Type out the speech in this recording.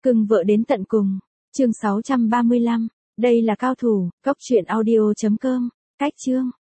Cưng vợ đến tận cùng. Chương 635. Đây là cao thủ. Góc truyện audio.com. Cách chương.